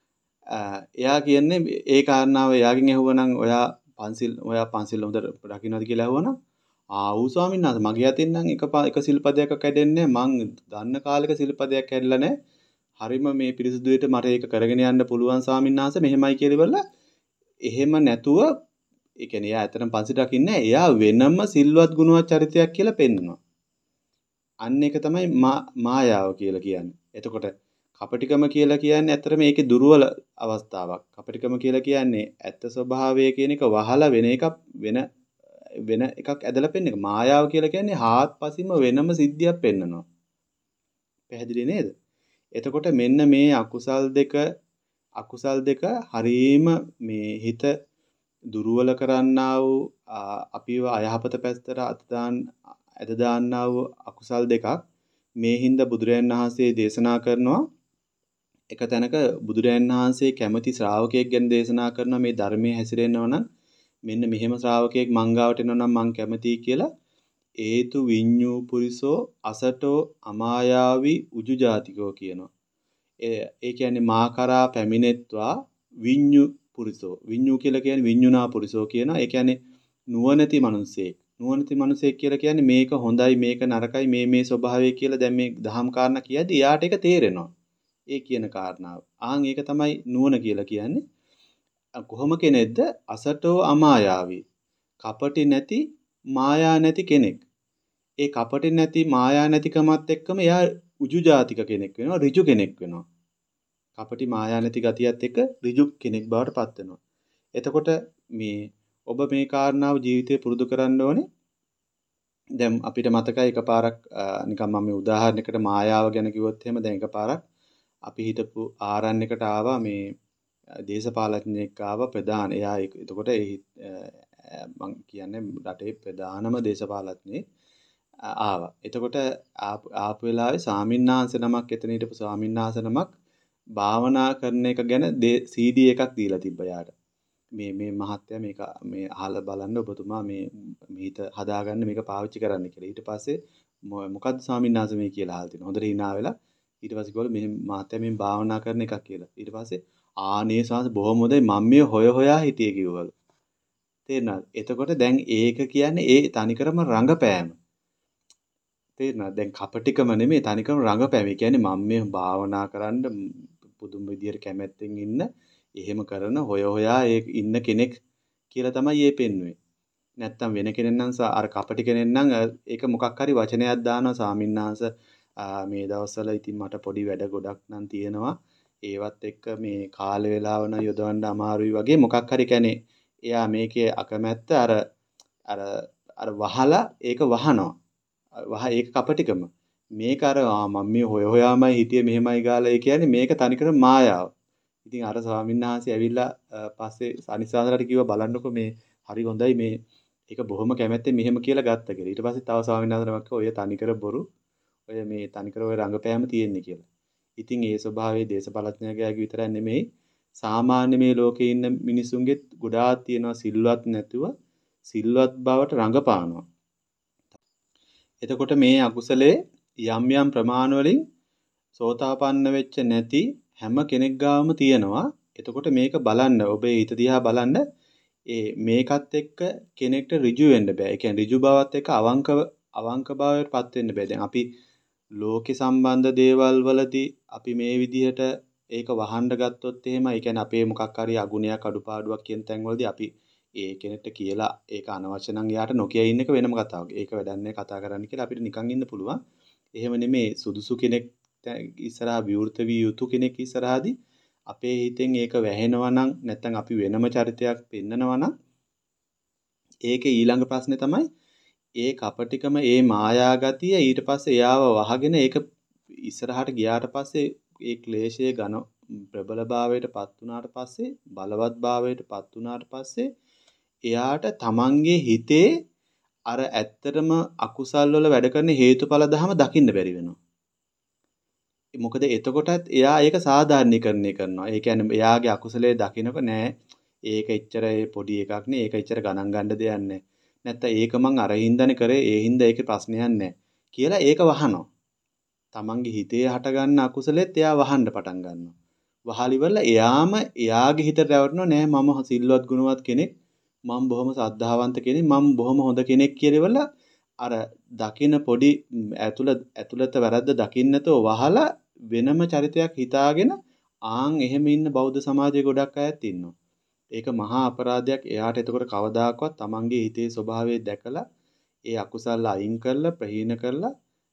එයා කියන්නේ ඒ කාරණාව එයාගෙන් ඇහුවනම් ඔයා පන්සිල් ඔයා පන්සිල් හොඳට රකින්නද කියලා ඇහුවනම් ආ ඌ ස්වාමීන් වහන්සේ මගේ අතින් නම් එක එක සිල්පදයක් කැඩෙන්නේ මං දන්න කාලෙක සිල්පදයක් කැඩලා නැහැ. හරිම මේ පිරිසුදුයට මට ඒක කරගෙන යන්න පුළුවන් ස්වාමීන් වහන්සේ මෙහෙමයි කියලා ඉවරලා එහෙම නැතුව ඒ කියන්නේ එයා ඇත්තටම පන්සිල් රකින්නේ එයා වෙනම සිල්වත් ගුණවත් චරිතයක් කියලා පෙන්නනවා. අන්න ඒක තමයි මායාව කියලා කියන්නේ. එතකොට කපටිකම කියලා කියන්නේ ඇත්තටම මේකේ දුර්වල අවස්ථාවක්. කපටිකම කියලා කියන්නේ ඇත්ත ස්වභාවය කියන එක වහලා වෙන එකක් වෙන වෙන එකක් ඇදලා පෙන්න එක. මායාව කියලා කියන්නේ හාත්පසින්ම වෙනම සිද්ධියක් පෙන්නනවා. පැහැදිලි නේද? එතකොට මෙන්න මේ අකුසල් දෙක අකුසල් දෙක හරීම මේ හිත දුර්වල කරන්නා වූ අපිව අයහපත පැත්තට අත දාන්න ඇද දාන්නා වූ අකුසල් දෙකක් මේ හින්දා බුදුරයන් වහන්සේ දේශනා කරනවා. එක තැනක බුදුරයන් වහන්සේ කැමති ශ්‍රාවකයෙක් ගැන දේශනා කරනවා මේ ධර්මයේ හැසිරෙන්නව නම් මෙන්න මෙහෙම ශ්‍රාවකයෙක් මංගාවට එනවා නම් මං කැමතියි කියලා. ඒතු විඤ්ඤූ පුරිසෝ අසටෝ අමායාවි උජු ජාතිකෝ කියනවා. ඒ ඒ කියන්නේ මා කරා පැමිණෙත්වා විඤ්ඤු පුරිසෝ. විඤ්ඤු කියලා කියන්නේ විඤ්ඤුනා පුරිසෝ කියනවා. ඒ කියන්නේ නුවණැති මිනිසෙක්. නුවණැති මිනිසෙක් කියලා කියන්නේ මේක හොඳයි මේක නරකයි මේ මේ ස්වභාවය කියලා දැන් මේ දහම් කාරණා කියද්දි යාට ඒක තේරෙනවා. ඒ කියන කාරණාව. ආන් ඒක තමයි නුවණ කියලා කියන්නේ. කොහොම කෙනෙක්ද? අසටෝ අමායාවි. කපටි නැති මායා නැති කෙනෙක්. ඒ කපටි නැති මායා නැතිකමත් එක්කම එයා උජු ජාතික කෙනෙක් වෙනවා, ඍජු කෙනෙක් වෙනවා. කපටි මායා නැති ගතියත් එක්ක ඍජු කෙනෙක් බවට පත් වෙනවා. එතකොට මේ ඔබ මේ කාරණාව ජීවිතේ පුරුදු කරන්න ඕනේ. දැන් අපිට මතකයි එකපාරක් නිකන් මම මේ උදාහරණයකට මායාව ගැන කිව්වොත් එහෙම දැන් එකපාරක් අපි හිටපු ආරණ්‍යයකට ආවා මේ දේශපාලඥයෙක් ආවා ප්‍රධාන. එයා එතකොට මම කියන්නේ රටේ ප්‍රධානම දේශපාලඥයෙක් ආවා. එතකොට ආපු වෙලාවේ ස්වාමින්වහන්සේ නමක් එතන හිටපු ස්වාමින්වහන්සේ නමක් භාවනා කරන එක ගැන සී ඩී එකක් දීලා තිබ්බා යාට. මේ මේ මහත්තයා මේක මේ අහලා බලන්න ඔබතුමා මේ හිත හදාගන්න මේක පාවිච්චි කරන්න කියලා. ඊට පස්සේ මොකද්ද ස්වාමින්වහන්සේ මේ කියලා අහලා තිනවා. හොඳට hina වෙලා ඊට පස්සේ කිව්වලු මේ මහත්තයා මේ භාවනා කරන එකක් කියලා. ඊට පස්සේ ආනේ සාස බොහොම හොඳයි මම මේ හොය හොයා හිටියේ කිව්වලු. තේරුණාද? එතකොට දැන් ඒක කියන්නේ ඒ තනිකරම රංගපෑම. තේරුණාද? දැන් කපටිකම නෙමෙයි තනිකරම රංගපෑම. ඒ කියන්නේ මම මේ භාවනා කරන්න පුදුම විදියට කැමැත්තෙන් ඉන්න එහෙම කරන හොය හොයා ඒ ඉන්න කෙනෙක් කියලා තමයි ඒ පෙන්වන්නේ. නැත්තම් වෙන කෙනෙක් නම් අර කපටි කෙනෙක් නම් ඒක මොකක් හරි වචනයක් දානවා ස්වාමින්වහන්ස මේ දවස්වල ඉතින් මට පොඩි වැඩ ගොඩක් නම් තියෙනවා. ඒවත් එක්ක මේ කාල වේලාව නම් යොදවන්න අමාරුයි වගේ මොකක් හරි කියන්නේ එයා මේකේ අකමැත්ත අර අර අර වහලා ඒක වහනවා. වහ ඒක කපටිකම. මේක අර මම මේ හොය හොයාමයි හිටියේ මෙහෙමයි ගාලා ඒ කියන්නේ මේක තනිකර මායාව. ඉතින් අර ස්වාමීන් වහන්සේ ඇවිල්ලා පස්සේ අනිසාසලට කිව්වා බලන්නකෝ මේ හරි හොඳයි මේ ඒක බොහොම කැමැත්තෙන් මෙහෙම කියලා ගත්ත කියලා. ඊට පස්සේ තව ස්වාමීන් වහන්සේනමක් කිව්වා ඔය තනිකර බොරු. ඔය මේ තනිකර ඔය රංගපෑම තියෙන්නේ කියලා. ඉතින් ඒ ස්වභාවයේ දේශපාලඥයාගේ විතරක් නෙමෙයි සාමාන්‍ය මේ ලෝකේ ඉන්න මිනිසුන්ගෙත් ගොඩාක් තියෙනවා සිල්වත් නැතුව සිල්වත් බවට රඟපානවා. එතකොට මේ අකුසලයේ යම් යම් ප්‍රමාණ වලින් සෝතාපන්න වෙච්ච නැති හැම කෙනෙක් ගාවම තියෙනවා. එතකොට මේක බලන්න ඔබේ හිත දිහා බලන්න ඒ මේකත් එක්ක කෙනෙක්ට ඍජු වෙන්න බෑ. ඒ කියන්නේ ඍජු බවත් එක්ක අවංක අවංක භාවයට පත් වෙන්න බෑ. දැන් අපි ලෝකේ සම්බන්ධ දේවල් වලදී අපි මේ විදිහට ඒක වහන්න ගත්තොත් එහෙම ඒ කියන්නේ අපේ මොකක් හරි අගුණයක් අඩුපාඩුවක් කියන තැන්වලදී අපි ඒ කෙනෙක්ට කියලා ඒක අනවශ්‍ය නම් එයාට නොකිය ඉන්න එක වෙනම කතාවක්. ඒක වැඩක් නෑ කතා කරන්න කියලා අපිට නිකන් ඉන්න පුළුවන්. එහෙම නෙමේ සුදුසු කෙනෙක් ඉස්සරහා විවෘත විය යුතු කෙනෙක් ඉස්සරහාදී අපේ හිතෙන් ඒක වැහෙනවා නම් නැත්නම් අපි වෙනම චරිතයක් පෙන්නනවා නම් ඒකේ ඊළඟ ප්‍රශ්නේ තමයි ඒ කපටිකම ඒ මායාගතිය ඊට පස්සේ එයාව වහගෙන ඒක ඉස්සරහට ගියාට පස්සේ ඒ ක්ලේශයේ ඝන ප්‍රබලභාවයට පත් වුණාට පස්සේ බලවත් භාවයට පත් වුණාට පස්සේ එයාට තමන්ගේ හිතේ අර ඇත්තටම අකුසල් වල වැඩ කරන හේතුඵල ධම දකින්න බැරි වෙනවා. මොකද එතකොටත් එයා ඒක සාධාරණීකරණය කරනවා. ඒ කියන්නේ එයාගේ අකුසලයේ දකින්නක නෑ ඒක එච්චර පොඩි එකක් නේ. ඒක එච්චර ගණන් ගන්න දෙයක් නෑ. නැත්නම් ඒක මං අර හින්දානේ කරේ. ඒ හින්දා ඒකේ ප්‍රශ්නයක් නෑ කියලා ඒක වහනවා. තමන්ගේ හිතේ හටගන්න අකුසලෙත් එයා වහන්න පටන් ගන්නවා. වහලිවල එයාම එයාගේ හිතට රැවටෙනවා නෑ මම සිල්වත් ගුණවත් කෙනෙක්. මම බොහොම සද්ධාවන්ත කෙනෙක්. මම බොහොම හොඳ කෙනෙක් කියලා අර දකින්න පොඩි ඇතුළත ඇතුළත වැරද්ද දකින්නතෝ වහලා වෙනම චරිතයක් හිතාගෙන ආන් එහෙම ඉන්න බෞද්ධ සමාජයේ ගොඩක් අයත් ඉන්නවා. ඒක මහා අපරාධයක්. එයාට එතකොට කවදාකවත් තමන්ගේ හිතේ ස්වභාවය දැකලා ඒ අකුසල අයින් කරලා ප්‍රහීන කරලා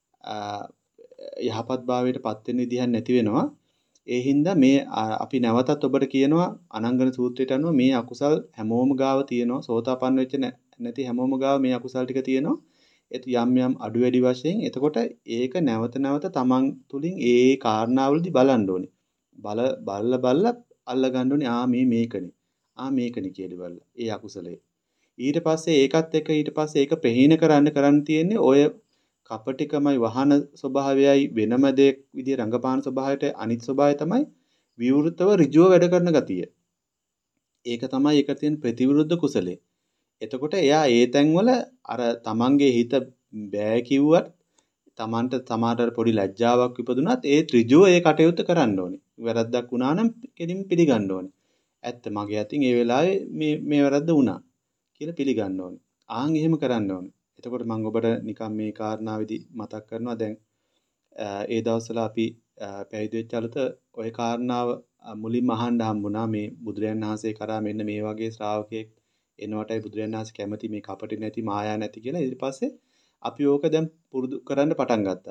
යහපත් භාවයට පත් වෙන්න විදිහක් නැති වෙනවා. ඒ හින්දා මේ අපි නැවතත් ඔබට කියනවා අනංගන සූත්‍රයට අනුව මේ අකුසල් හැමෝම ගාව තියෙනවා. සෝතාපන්න වෙච්ච නැති හැමෝම ගාව මේ අකුසල් ටික තියෙනවා. ඒත් යම් යම් අඩු වැඩි වශයෙන් එතකොට ඒක නැවත නැවත තමන් තුලින් ඒ කාරණාවලදී බලන්න ඕනේ. බල බල්ල බල්ල අල්ල ගන්න ඕනේ ආ මේ මේකනේ. ආ මේකනේ කියලා බලලා. ඒ අකුසලයේ. ඊට පස්සේ ඒකත් එක්ක ඊට පස්සේ ඒක ප්‍රහීන කරන්න කරන්න තියෙන්නේ ඔය කපටිකමයි වහන ස්වභාවයයි වෙනම දෙයක් විදිය රංගපාන ස්වභාවයට අනිත් ස්වභාවය තමයි විවෘතව ඍජුව වැඩ කරන ගතිය. ඒක තමයි ඒක තියෙන ප්‍රතිවිරුද්ධ කුසලයේ. එතකොට එයා ඒ තැන්වල අර තමන්ගේ හිත බෑ කිව්වත් තමන්ට සමාතර පොඩි ලැජ්ජාවක් ඉපදුනත් ඒ ඍජුව ඒ කටයුත්ත කරන්න ඕනේ. වැරද්දක් වුණා නම් කෙලින් පිළිගන්න ඕනේ. ඇත්ත මගේ අතින් ඒ වෙලාවේ මේ මේ වැරද්ද වුණා කියලා පිළිගන්න ඕනේ. ආන් එහෙම කරන්න ඕනේ. එතකොට මම ඔබට නිකන් මේ කාරණාවේදී මතක් කරනවා දැන් ඒ දවස්වල අපි පැවිදි වෙච්ච අලුත ওই කාරණාව මුලින්ම අහන්න හම්බුණා මේ බුදුරයන් වහන්සේ කරා මෙන්න මේ වගේ ශ්‍රාවකෙක් එනවටයි බුදුරයන් වහන්සේ කැමති මේ කපටි නැති මායා නැති කියලා. ඊට පස්සේ අපි ඕක දැන් පුරුදු කරන්න පටන් ගත්තා.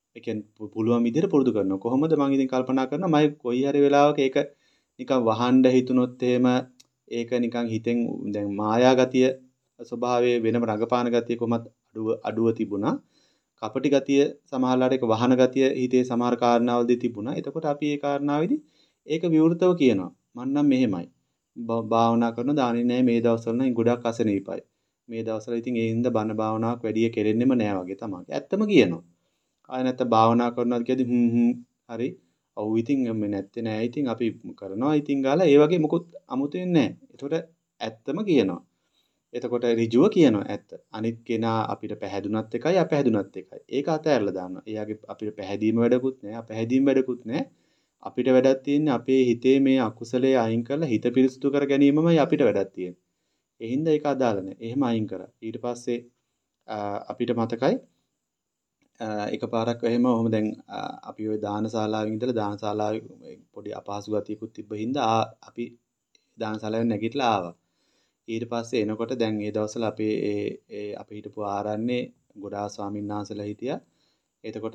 ඒ කියන්නේ පුළුවන් විදිහට පුරුදු කරනවා. කොහොමද මම ඉතින් කල්පනා කරනවා මම කොයි හරි වෙලාවක ඒක නිකන් වහන්න හිතුනොත් එහෙම ඒක නිකන් හිතෙන් දැන් මායා ගතිය ස්වභාවයේ වෙනම රඟපාන ගතිය කොහොමත් අඩුව අඩුව තිබුණා. කපටි ගතිය සමහරලාට ඒක වහන ගතිය හිතේ සමහර කාරණාවලදී තිබුණා. එතකොට අපි ඒ කාරණාවේදී ඒක විවෘතව කියනවා. මම නම් මෙහෙමයි. භාවනා කරන දාන්නේ නැහැ මේ දවස්වල නම් ගොඩක් අසනීපයි. මේ දවස්වල ඉතින් ඒ හින්දා බණ භාවනාවක් වැඩි කෙරෙන්නෙම නෑ වගේ තමයි. ඇත්තම කියනවා. ආය නැත්නම් භාවනා කරනවාද කියද්දි හ්ම් හ්ම් හරි. ඔව් ඉතින් මේ නැත්තේ නෑ. ඉතින් අපි කරනවා ඉතින් ගාලා ඒ වගේ මොකුත් අමුතුවෙන් නෑ. ඒතකොට ඇත්තම කියනවා. එතකොට ඍජුව කියනවා ඇත්ත. අනිත් කෙනා අපිට පැහැදුනත් එකයි අපැහැදුනත් එකයි. ඒක අතහැරලා දානවා. එයාගේ අපිට පැහැදීම වැඩකුත් නෑ, අපැහැදීම වැඩකුත් නෑ. අපිට වැඩක් තියෙන්නේ අපේ හිතේ මේ අකුසලයේ අයින් කරලා හිත පිරිසුදු කර ගැනීමමයි අපිට වැඩක් තියෙන්නේ. ඒ හින්දා ඒක අදාළ නෑ. එහෙම අයින් කරා. ඊට පස්සේ අපිට මතකයි එකපාරක් එහෙම ඔහොම දැන් අපි ওই දානශාලාවෙන් ඉඳලා දානශාලාවේ පොඩි අපහසු ගතියකුත් තිබ්බ හින්දා අපි දානශාලාවෙන් නැගිටලා ආවා. ඊට පස්සේ එනකොට දැන් ඒ දවස්වල අපේ ඒ ඒ අපි හිටපු ආරන්නේ ගොඩාක් ස්වාමීන් වහන්සේලා හිටියා. එතකොට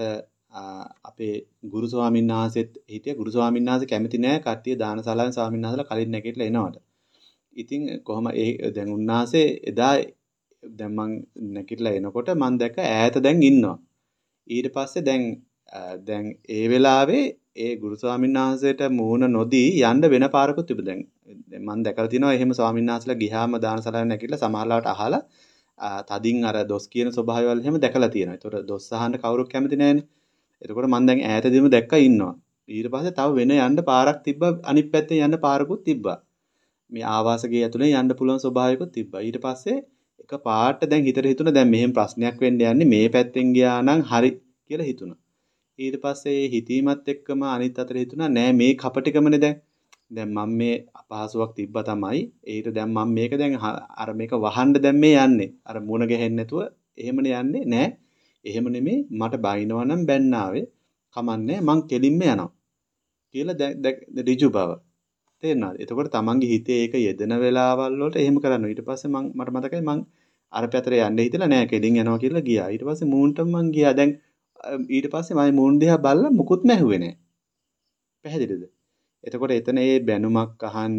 අපේ ගුරු ස්වාමීන් වහන්සේත් හිටියා. ගුරු ස්වාමීන් වහන්සේ කැමති නෑ කට්ටිය දානශාලාවෙන් ස්වාමීන් වහන්සේලා කලින් නැගිටලා එනවට. ඉතින් කොහොම ඒ දැන් උන්වහන්සේ එදා දැන් මං නැගිටලා එනකොට මං දැක්ක ඈත දැන් ඉන්නවා. ඊට පස්සේ දැන් දැන් ඒ වෙලාවේ ඒ ගුරු ස්වාමීන් වහන්සේට මූණ නොදී යන්න වෙන පාරකුත් තිබුණා. දැන් දැන් මම දැකලා තිනවා එහෙම ස්වාමීන් වහන්සේලා ගියාම දානශාලාවෙන් නැගිටලා සමහරලාට අහලා තදින් අර දොස් කියන ස්වභාවයවල එහෙම දැකලා තියෙනවා. ඒතකොට දොස් අහන්න කවුරුත් කැමති නැහැනේ. එතකොට මම දැන් ඈතදීම දැක්කා ඉන්නවා. ඊට පස්සේ තව වෙන යන්න පාරක් තිබ්බා. අනිත් පැත්තෙන් යන්න පාරකුත් තිබ්බා. මේ ආවාසගේ ඇතුලේ යන්න පුළුවන් ස්වභාවයකුත් තිබ්බා. ඊට පස්සේ එක පාට දැන් හිතට හිතුණා දැන් මෙහෙම ප්‍රශ්නයක් වෙන්න යන්නේ මේ පැත්තෙන් ගියා නම් හරි කියලා හිතුණා. ඊට පස්සේ හිතීමත් එක්කම අනිත් අතට හිතුණා නෑ මේ කපටිකමනේ දැන්. දැන් මම මේ අපහසුාවක් තිබ්බා තමයි. ඒකට දැන් මම මේක දැන් අර මේක වහන්න දැන් මේ යන්නේ. අර මුණ ගැහෙන්නේ නැතුව එහෙමනේ යන්නේ නෑ. එහෙම නෙමෙයි මට බයිනවා නම් බැන්නාවේ කමන්නේ මං කෙලින්ම යනවා. කියලා දැන් ඍජු බව. තේරෙනවද? එතකොට තමන්ගේ හිතේ ඒක යෙදෙන වෙලාවල් වලට එහෙම කරනවා. ඊට පස්සේ මං මට මතකයි මං අර පැත්තට යන්න හිතලා නෑ කෙලින් යනවා කියලා ගියා. ඊට පස්සේ මූන්ටම මං ගියා. දැන් ඊට පස්සේ මම මූන් දිහා බලලා මුකුත්ම ඇහුවේ නෑ. පැහැදිලිද? එතකොට එතන ඒ බැනුමක් අහන්න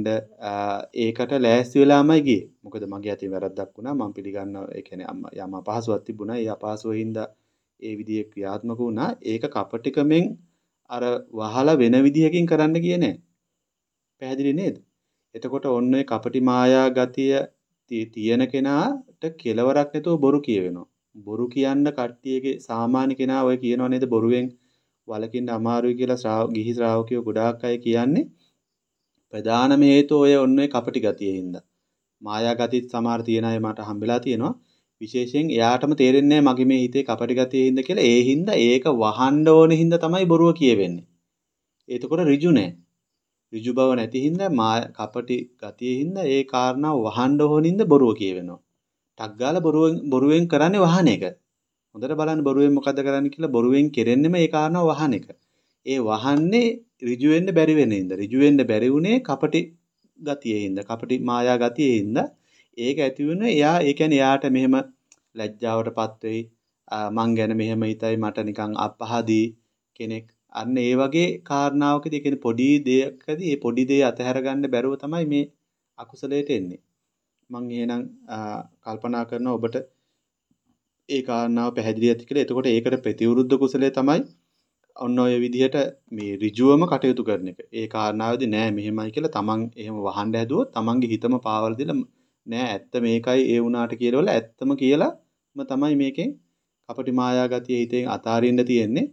ඒකට ලෑස්ති වෙලාමයි ගියේ. මොකද මගේ අතින් වැරද්දක් වුණා. මම පිළිගන්නවා. ඒ කියන්නේ යම් අපහසුවක් තිබුණා. ඒ අපහසුව හින්දා ඒ විදිහේ ක්‍රියාත්මක වුණා. ඒක කපටිකමෙන් අර වහලා වෙන විදිහකින් කරන්න ගියේ නෑ. පැහැදිලි නේද? එතකොට ඔන්න ඔය කපටි මායා ගතිය තියෙන කෙනාට කෙලවරක් නැතුව බොරු කියවෙනවා. බොරු කියන්න කට්ටියගේ සාමාන්‍ය කෙනා ඔය කියනවා නේද බොරුවෙන් වලකින්න අමාරුයි කියලා ගිහි ශ්‍රාවකයෝ ගොඩාක් අය කියන්නේ. ප්‍රධානම හේතුව ඔය ඔන්න ඔය කපටි ගතියින් හින්දා. මායා ගතිත් සමහර තියෙන අය මට හම්බෙලා තියෙනවා. විශේෂයෙන් එයාටම තේරෙන්නේ නැහැ මගේ මේ හිතේ කපටි ගතියින් හින්දා කියලා. ඒ හින්දා ඒක වහන්න ඕනේ හින්දා තමයි බොරුව කියවෙන්නේ. එතකොට ඍජු නැහැ. ඍජු බව නැති හින්දා මා කපටි ගතියින් හින්දා ඒ කාරණාව වහන්න ඕනේ හින්දා බොරුව කියවෙනවා. ටක් ගාලා බොරුවෙන් බොරුවෙන් කරන්නේ වහන එක. හොඳට බලන්න බොරුවෙන් මොකද්ද කරන්නේ කියලා බොරුවෙන් කෙරෙන්නෙම ඒ කාරණාව වහන එක. ඒ වහන්නේ ඍජු වෙන්න බැරි වෙන හින්දා. ඍජු වෙන්න බැරි වුණේ කපටි ගතියේ හින්දා. කපටි මායා ගතියේ හින්දා. ඒක ඇති වෙන්නේ එයා ඒ කියන්නේ එයාට මෙහෙම ලැජ්ජාවටපත් වෙයි. මං ගැන මෙහෙම හිතයි මට නිකන් අපහදී කෙනෙක්. අන්න ඒ වගේ කාරණාවකදී කියන්නේ පොඩි දෙයකදී ඒ පොඩි දේ අතහැර ගන්න බැරුව තමයි මේ අකුසලයට එන්නේ. මං එහෙනම් කල්පනා කරනවා ඔබට ඒ කාරණාව පැහැදිලි ඇති කියලා. එතකොට ඒකට ප්‍රතිවිරුද්ධ කුසලයේ තමයි ඔන්න ඔය විදිහට මේ ඍජුවම කටයුතු කරන එක. ඒ කාරණාවේදී නෑ මෙහෙමයි කියලා තමන් එහෙම වහන්න හැදුවොත් තමන්ගේ හිතම පාවල දීලා නෑ ඇත්ත මේකයි ඒ වුණාට කියලාවල ඇත්තම කියලාම තමයි මේකෙන් කපටි මායා ගතිය හිතෙන් අතාරින්න තියෙන්නේ.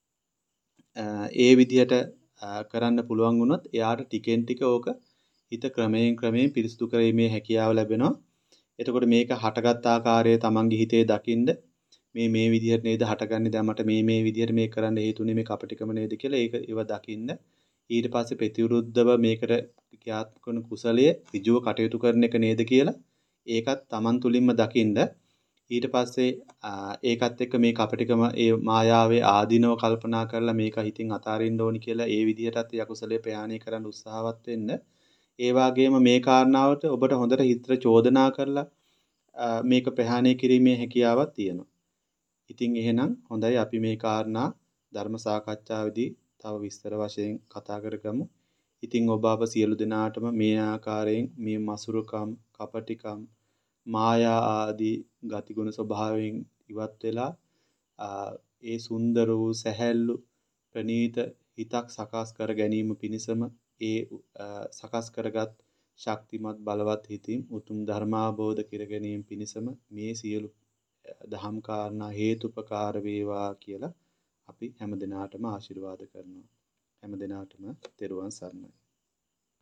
ඒ විදිහට කරන්න පුළුවන් වුණොත් එයාට ටිකෙන් ටික ඕක හිත ක්‍රමයෙන් ක්‍රමයෙන් පිරිසුදු කිරීමේ හැකියාව ලැබෙනවා. එතකොට මේක හටගත් ආකාරය තමන්ගේ හිතේ දකින්න මේ මේ විදිහට නේද හටගන්නේ දැන් මට මේ මේ විදිහට මේක කරන්න හේතුනේ මේ කපටිකම නේද කියලා ඒක ඒව දකින්න ඊට පස්සේ ප්‍රතිවිරුද්ධව මේකට ක්‍රියාත්මක කරන කුසලයේ ඍජුව කටයුතු කරන එක නේද කියලා ඒකත් තමන් තුලින්ම දකින්න ඊට පස්සේ ඒකත් එක්ක මේ කපටිකම ඒ මායාවේ ආධිනව කල්පනා කරලා මේක හිතින් අතාරින්න ඕනි කියලා ඒ විදිහටත් යකුසලයේ ප්‍රයාණය කරන්න උත්සාහවත් වෙන්න ඒ වගේම මේ කාරණාවට ඔබට හොඳට හිතට චෝදනා කරලා මේක ප්‍රහාණය කිරීමේ හැකියාවක් තියෙනවා. ඉතින් එහෙනම් හොඳයි අපි මේ කාරණා ධර්ම සාකච්ඡාවේදී තව විස්තර වශයෙන් කතා කරගමු. ඉතින් ඔබ අප සියලු දෙනාටම මේ ආකාරයෙන් මේ මසුරුකම්, කපටිකම්, මායා ආදී ගතිගුණ ස්වභාවයෙන් ඉවත් වෙලා ඒ සුන්දර වූ සැහැල්ලු ප්‍රනීත හිතක් සකස් කර ගැනීම පිණිසම ඒ සකස් කරගත් ශක්තිමත් බලවත් හිතින් උතුම් ධර්මාබෝධ කර ගැනීම පිණිසම මේ සියලු දහම් කාරණා හේතුපකාර වේවා කියලා අපි හැම දිනාටම ආශිර්වාද කරනවා. හැම දිනාටම තෙරුවන් සරණයි.